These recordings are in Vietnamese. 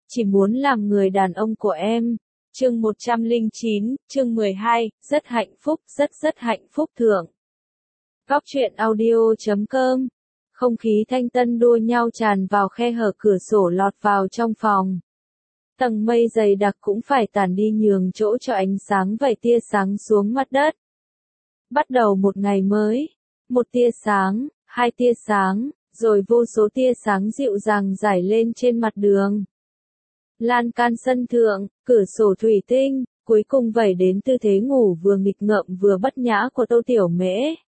chỉ muốn làm người đàn ông của em. Chương 109, chương 12, rất hạnh phúc, rất hạnh phúc thượng. Góc truyện audio.com. Không khí thanh tân đua nhau tràn vào khe hở cửa sổ lọt vào trong phòng. Tầng mây dày đặc cũng phải tản đi nhường chỗ cho ánh sáng vẩy tia sáng xuống mặt đất. Bắt đầu một ngày mới, một tia sáng, hai tia sáng, rồi vô số tia sáng dịu dàng rải lên trên mặt đường. Lan can sân thượng, cửa sổ thủy tinh, cuối cùng vẩy đến tư thế ngủ vừa nghịch ngợm vừa bất nhã của Tô Tiểu Mễ.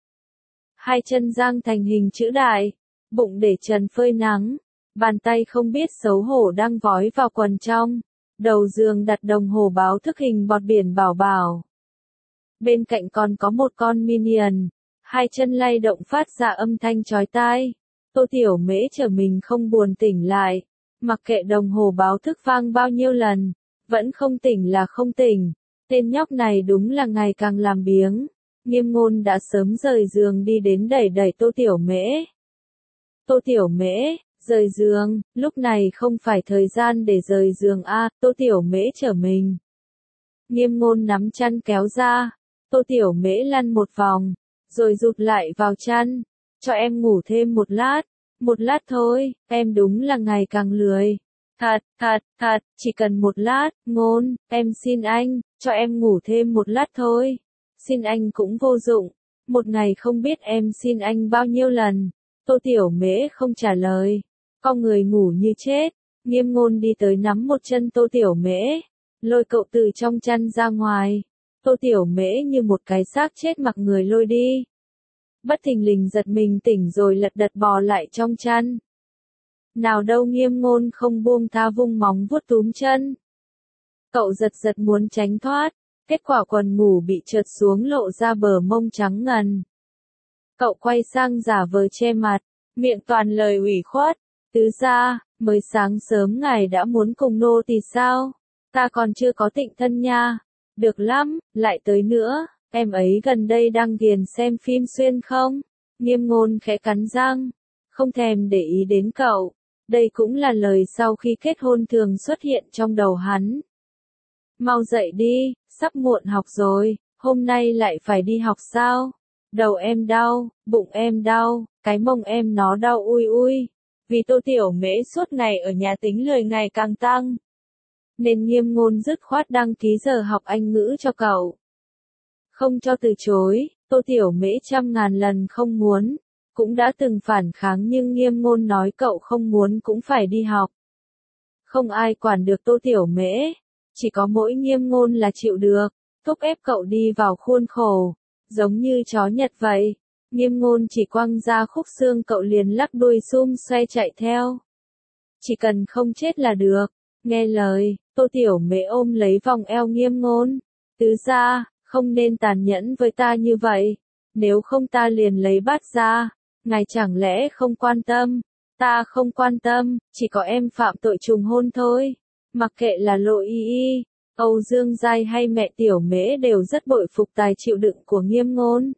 Hai chân dang thành hình chữ đại, bụng để trần phơi nắng, bàn tay không biết xấu hổ đang vói vào quần trong, đầu giường đặt đồng hồ báo thức hình bọt biển bảo bảo. Bên cạnh còn có một con Minion, hai chân lay động phát ra âm thanh chói tai. Tô Tiểu Mễ trở mình không buồn tỉnh lại, mặc kệ đồng hồ báo thức vang bao nhiêu lần, vẫn không tỉnh là không tỉnh. Tên nhóc này đúng là ngày càng làm biếng. Nghiêm Ngôn đã sớm rời giường đi đến đẩy đẩy Tô Tiểu Mễ. Tô Tiểu Mễ, rời giường, lúc này không phải thời gian để rời giường a. Tô Tiểu Mễ trở mình. Nghiêm Ngôn nắm chăn kéo ra, Tô Tiểu Mễ lăn một vòng, rồi rụt lại vào chăn. Cho em ngủ thêm một lát thôi, em đúng là ngày càng lười. Thật, chỉ cần một lát, Ngôn, em xin anh, cho em ngủ thêm một lát thôi. Xin anh cũng vô dụng, một ngày không biết em xin anh bao nhiêu lần. Tô Tiểu Mễ không trả lời, con người ngủ như chết. Nghiêm Ngôn đi tới nắm một chân Tô Tiểu Mễ, lôi cậu từ trong chăn ra ngoài. Tô Tiểu Mễ như một cái xác chết mặc người lôi đi. Bất thình lình giật mình tỉnh rồi lật đật bò lại trong chăn. Nào đâu Nghiêm Ngôn không buông tha vung móng vuốt túm chân. Cậu giật muốn tránh thoát, kết quả quần ngủ bị trượt xuống lộ ra bờ mông trắng ngần. Cậu quay sang giả vờ che mặt, miệng toàn lời ủy khuất. Tứ gia, mới sáng sớm ngài đã muốn cùng nô tỳ sao? Ta còn chưa có tịnh thân nha. Được lắm, lại tới nữa. Em ấy gần đây đang ghiền xem phim xuyên không? Nghiêm Ngôn khẽ cắn răng, không thèm để ý đến cậu. Đây cũng là lời sau khi kết hôn thường xuất hiện trong đầu hắn. Mau dậy đi, sắp muộn học rồi, hôm nay lại phải đi học sao? Đầu em đau, bụng em đau, cái mông em nó đau ui. Vì Tô Tiểu Mễ suốt ngày ở nhà tính lười ngày càng tăng, nên Nghiêm Ngôn dứt khoát đăng ký giờ học Anh ngữ cho cậu. Không cho từ chối, Tô Tiểu Mễ trăm ngàn lần không muốn, cũng đã từng phản kháng nhưng Nghiêm Ngôn nói cậu không muốn cũng phải đi học. Không ai quản được Tô Tiểu Mễ, chỉ có mỗi Nghiêm Ngôn là chịu được, thúc ép cậu đi vào khuôn khổ, giống như chó Nhật vậy. Nghiêm Ngôn chỉ quăng ra khúc xương cậu liền lắc đuôi sum xoay chạy theo. Chỉ cần không chết là được, nghe lời, Tô Tiểu Mễ ôm lấy vòng eo Nghiêm Ngôn. Tứ gia, không nên tàn nhẫn với ta như vậy, nếu không ta liền lấy bát ra, ngài chẳng lẽ không quan tâm? Ta không quan tâm, chỉ có em phạm tội trùng hôn thôi. Mặc kệ là Lộ Y, Âu Dương Giai hay mẹ Tiểu Mễ đều rất bội phục tài chịu đựng của Nghiêm Ngôn.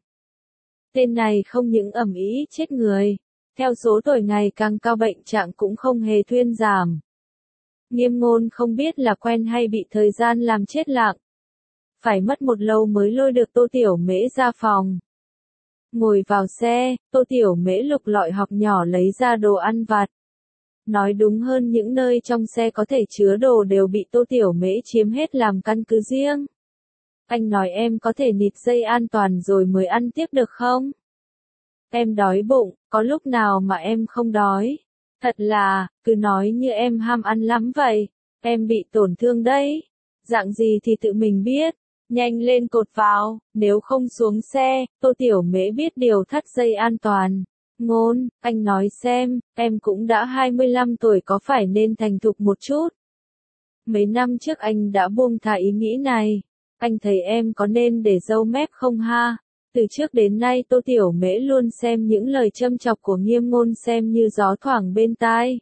Tên này không những ầm ĩ chết người, theo số tuổi ngày càng cao bệnh trạng cũng không hề thuyên giảm. Nghiêm Ngôn không biết là quen hay bị thời gian làm chết lặng. Phải mất một lâu mới lôi được Tô Tiểu Mễ ra phòng. Ngồi vào xe, Tô Tiểu Mễ lục lọi hộc nhỏ lấy ra đồ ăn vặt. Nói đúng hơn những nơi trong xe có thể chứa đồ đều bị Tô Tiểu Mễ chiếm hết làm căn cứ riêng. Anh nói em có thể nịt dây an toàn rồi mới ăn tiếp được không? Em đói bụng, có lúc nào mà em không đói? Thật là, cứ nói như em ham ăn lắm vậy. Em bị tổn thương đấy. Dạng gì thì tự mình biết. Nhanh lên cột vào, nếu không xuống xe. Tô Tiểu Mễ biết điều thắt dây an toàn. Ngôn, anh nói xem, em cũng đã 25 tuổi có phải nên thành thục một chút? Mấy năm trước anh đã buông thả ý nghĩ này. Anh thấy em có nên để râu mép không ha? Từ trước đến nay Tô Tiểu Mễ luôn xem những lời châm chọc của Nghiêm Ngôn xem như gió thoảng bên tai.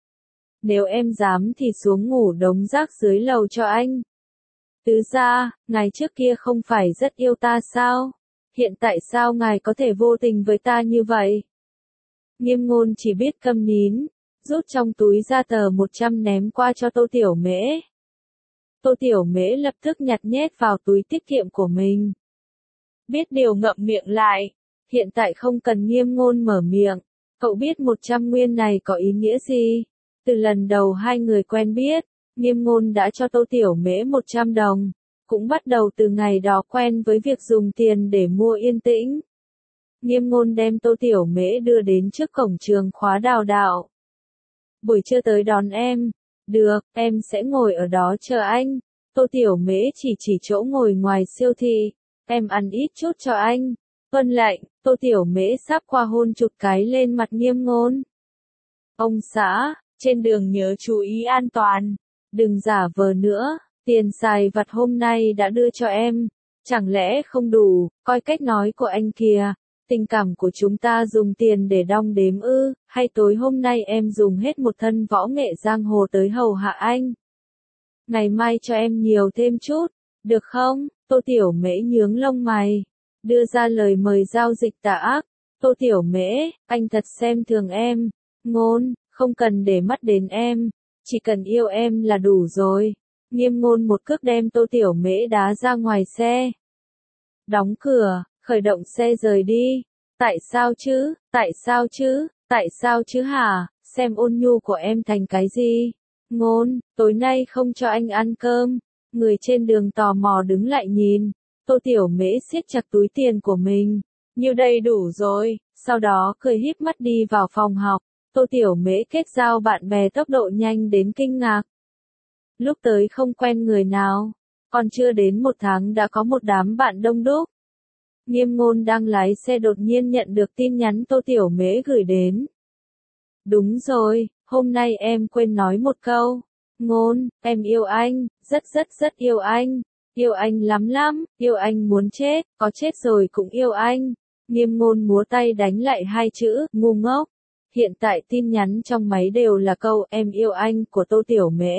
Nếu em dám thì xuống ngủ đống rác dưới lầu cho anh. Tứ gia, ngài trước kia không phải rất yêu ta sao? Hiện tại sao ngài có thể vô tình với ta như vậy? Nghiêm Ngôn chỉ biết câm nín, rút trong túi ra tờ 100 ném qua cho Tô Tiểu Mễ. Tô Tiểu Mễ lập tức nhặt nhét vào túi tiết kiệm của mình. Biết điều ngậm miệng lại, hiện tại không cần Nghiêm Ngôn mở miệng, cậu biết 100 nguyên này có ý nghĩa gì? Từ lần đầu hai người quen biết, Nghiêm Ngôn đã cho Tô Tiểu Mễ 100 đồng, cũng bắt đầu từ ngày đó quen với việc dùng tiền để mua yên tĩnh. Nghiêm Ngôn đem Tô Tiểu Mễ đưa đến trước cổng trường khóa đào đạo. Buổi trưa tới đón em. Được, em sẽ ngồi ở đó chờ anh. Tô Tiểu Mễ chỉ chỗ ngồi ngoài siêu thị. Em ăn ít chút cho anh. Vâng lệnh, Tô Tiểu Mễ sắp qua hôn chụp cái lên mặt Nghiêm Ngôn. Ông xã, trên đường nhớ chú ý an toàn. Đừng giả vờ nữa, tiền xài vặt hôm nay đã đưa cho em. Chẳng lẽ không đủ, coi cách nói của anh kìa. Tình cảm của chúng ta dùng tiền để đong đếm ư, hay tối hôm nay em dùng hết một thân võ nghệ giang hồ tới hầu hạ anh. Ngày mai cho em nhiều thêm chút, được không? Tô Tiểu Mễ nhướng lông mày, đưa ra lời mời giao dịch tà ác. Tô Tiểu Mễ, anh thật xem thường em. Ngôn, không cần để mắt đến em, chỉ cần yêu em là đủ rồi. Nghiêm Ngôn một cước đem Tô Tiểu Mễ đá ra ngoài xe. Đóng cửa, khởi động xe rời đi. Tại sao chứ, tại sao chứ, tại sao chứ hả, xem ôn nhu của em thành cái gì? Ngôn, tối nay không cho anh ăn cơm. Người trên đường tò mò đứng lại nhìn. Tô Tiểu Mễ siết chặt túi tiền của mình. Như đây đủ rồi, sau đó cười híp mắt đi vào phòng học. Tô Tiểu Mễ kết giao bạn bè tốc độ nhanh đến kinh ngạc. Lúc tới không quen người nào, còn chưa đến 1 tháng đã có một đám bạn đông đúc. Nghiêm Ngôn đang lái xe đột nhiên nhận được tin nhắn Tô Tiểu Mễ gửi đến. Đúng rồi, hôm nay em quên nói một câu. Ngôn, em yêu anh, rất yêu anh. Yêu anh lắm lắm, yêu anh muốn chết, có chết rồi cũng yêu anh. Nghiêm Ngôn múa tay đánh lại 2 chữ, ngu ngốc. Hiện tại tin nhắn trong máy đều là câu em yêu anh của Tô Tiểu Mễ.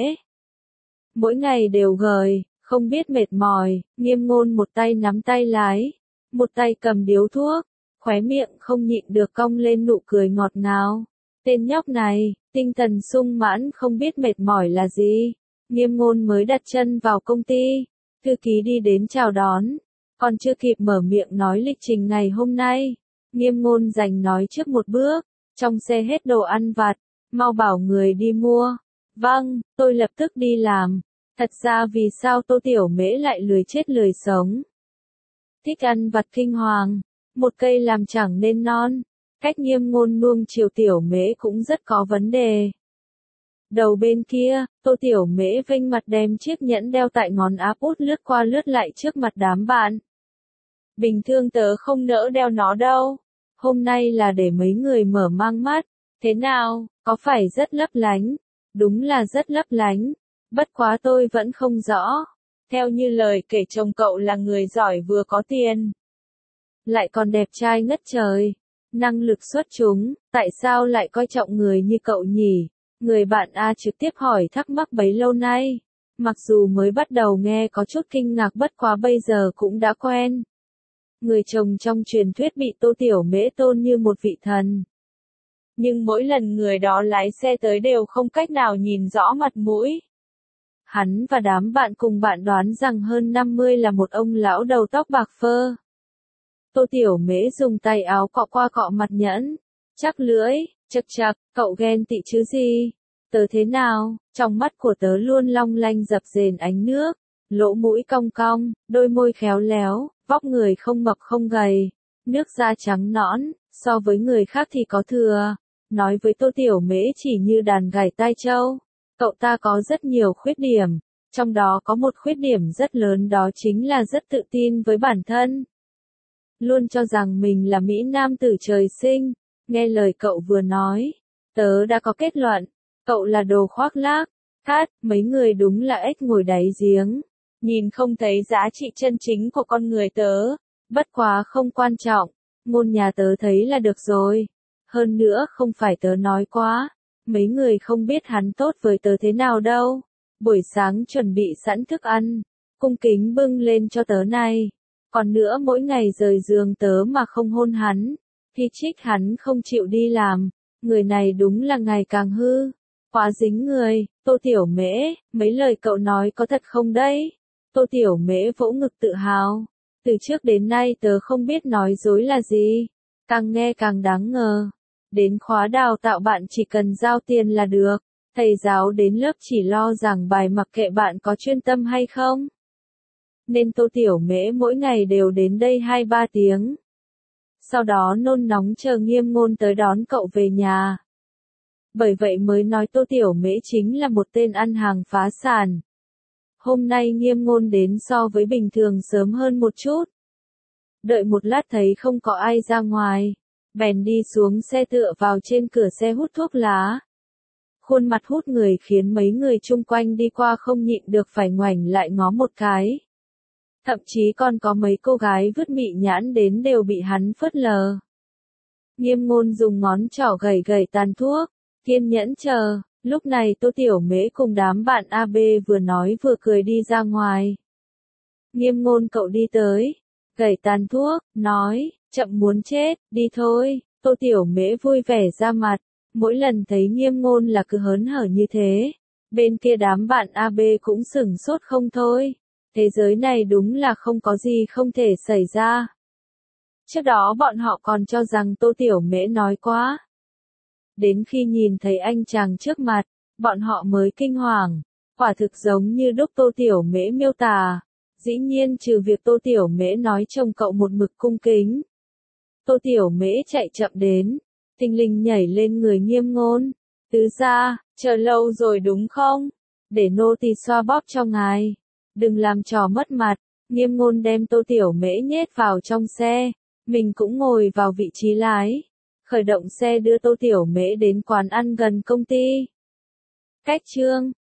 Mỗi ngày đều gời, không biết mệt mỏi, Nghiêm Ngôn một tay nắm tay lái, một tay cầm điếu thuốc, khóe miệng không nhịn được cong lên nụ cười ngọt ngào. Tên nhóc này, tinh thần sung mãn không biết mệt mỏi là gì. Nghiêm Ngôn mới đặt chân vào công ty, thư ký đi đến chào đón, còn chưa kịp mở miệng nói lịch trình ngày hôm nay. Nghiêm Ngôn giành nói trước một bước, trong xe hết đồ ăn vặt, mau bảo người đi mua. Vâng, tôi lập tức đi làm. Thật ra vì sao Tô Tiểu Mễ lại lười chết lười sống? Thích ăn vặt kinh hoàng, một cây làm chẳng nên non. Cách Nghiêm Ngôn nuông chiều Tiểu Mễ cũng rất có vấn đề. Đầu bên kia, Tô Tiểu Mễ vênh mặt đem chiếc nhẫn đeo tại ngón áp út lướt qua lướt lại trước mặt đám bạn. Bình thường tớ không nỡ đeo nó đâu. Hôm nay là để mấy người mở mang mắt. Thế nào, có phải rất lấp lánh? Đúng là rất lấp lánh. Bất quá tôi vẫn không rõ. Theo như lời kể chồng cậu là người giỏi vừa có tiền, lại còn đẹp trai ngất trời, năng lực xuất chúng, tại sao lại coi trọng người như cậu nhỉ? Người bạn A trực tiếp hỏi thắc mắc bấy lâu nay. Mặc dù mới bắt đầu nghe có chút kinh ngạc bất quá bây giờ cũng đã quen. Người chồng trong truyền thuyết bị Tô Tiểu Mễ tôn như một vị thần. Nhưng mỗi lần người đó lái xe tới đều không cách nào nhìn rõ mặt mũi. Hắn và đám bạn cùng bạn đoán rằng hơn 50 là một ông lão đầu tóc bạc phơ. Tô Tiểu Mễ dùng tay áo cọ qua cọ mặt nhẫn. Chắc lưỡi, chật chật, cậu ghen tị chứ gì? Tớ thế nào? Trong mắt của tớ luôn long lanh dập dềnh ánh nước. Lỗ mũi cong cong, đôi môi khéo léo, vóc người không mập không gầy. Nước da trắng nõn, so với người khác thì có thừa. Nói với Tô Tiểu Mễ chỉ như đàn gảy tai trâu. Cậu ta có rất nhiều khuyết điểm, trong đó có một khuyết điểm rất lớn đó chính là rất tự tin với bản thân. Luôn cho rằng mình là Mỹ Nam tử trời sinh, nghe lời cậu vừa nói, tớ đã có kết luận, cậu là đồ khoác lác, mấy người đúng là ếch ngồi đáy giếng, nhìn không thấy giá trị chân chính của con người tớ, bất quá không quan trọng, Ngôn nhà tớ thấy là được rồi, hơn nữa không phải tớ nói quá. Mấy người không biết hắn tốt với tớ thế nào đâu. Buổi sáng chuẩn bị sẵn thức ăn, cung kính bưng lên cho tớ này. Còn nữa mỗi ngày rời giường tớ mà không hôn hắn, thì trích hắn không chịu đi làm. người này đúng là ngày càng hư, quá dính người. Tô Tiểu Mễ, mấy lời cậu nói có thật không đấy? Tô Tiểu Mễ vỗ ngực tự hào. Từ trước đến nay tớ không biết nói dối là gì. Càng nghe càng đáng ngờ. Đến khóa đào tạo bạn chỉ cần giao tiền là được. Thầy giáo đến lớp chỉ lo giảng bài mặc kệ bạn có chuyên tâm hay không. Nên Tô Tiểu Mễ mỗi ngày đều đến đây 2-3 tiếng. Sau đó nôn nóng chờ Nghiêm Ngôn tới đón cậu về nhà. Bởi vậy mới nói Tô Tiểu Mễ chính là một tên ăn hàng phá sản. Hôm nay Nghiêm Ngôn đến so với bình thường sớm hơn một chút. Đợi một lát thấy không có ai ra ngoài, bèn đi xuống xe tựa vào trên cửa xe hút thuốc lá. Khuôn mặt hút người khiến mấy người chung quanh đi qua không nhịn được phải ngoảnh lại ngó một cái. Thậm chí còn có mấy cô gái vứt mị nhãn đến đều bị hắn phớt lờ. Nghiêm Ngôn dùng ngón trỏ gẩy gẩy tàn thuốc, kiên nhẫn chờ. Lúc này Tô Tiểu Mễ cùng đám bạn AB vừa nói vừa cười đi ra ngoài. Nghiêm Ngôn cậu đi tới, gẩy tàn thuốc, nói, chậm muốn chết, đi thôi. Tô Tiểu Mễ vui vẻ ra mặt, mỗi lần thấy Nghiêm Ngôn là cứ hớn hở như thế. Bên kia đám bạn AB cũng sửng sốt không thôi. Thế giới này đúng là không có gì không thể xảy ra. Trước đó bọn họ còn cho rằng Tô Tiểu Mễ nói quá. Đến khi nhìn thấy anh chàng trước mặt, bọn họ mới kinh hoàng. Quả thực giống như lúc Tô Tiểu Mễ miêu tả. Dĩ nhiên trừ việc Tô Tiểu Mễ nói trông cậu một mực cung kính. Tô Tiểu Mễ chạy chậm đến, tinh linh nhảy lên người Nghiêm Ngôn. Tứ gia, chờ lâu rồi đúng không? Để nô tỳ xoa bóp cho ngài. Đừng làm trò mất mặt. Nghiêm Ngôn đem Tô Tiểu Mễ nhét vào trong xe, mình cũng ngồi vào vị trí lái. Khởi động xe đưa Tô Tiểu Mễ đến quán ăn gần công ty. Cách chương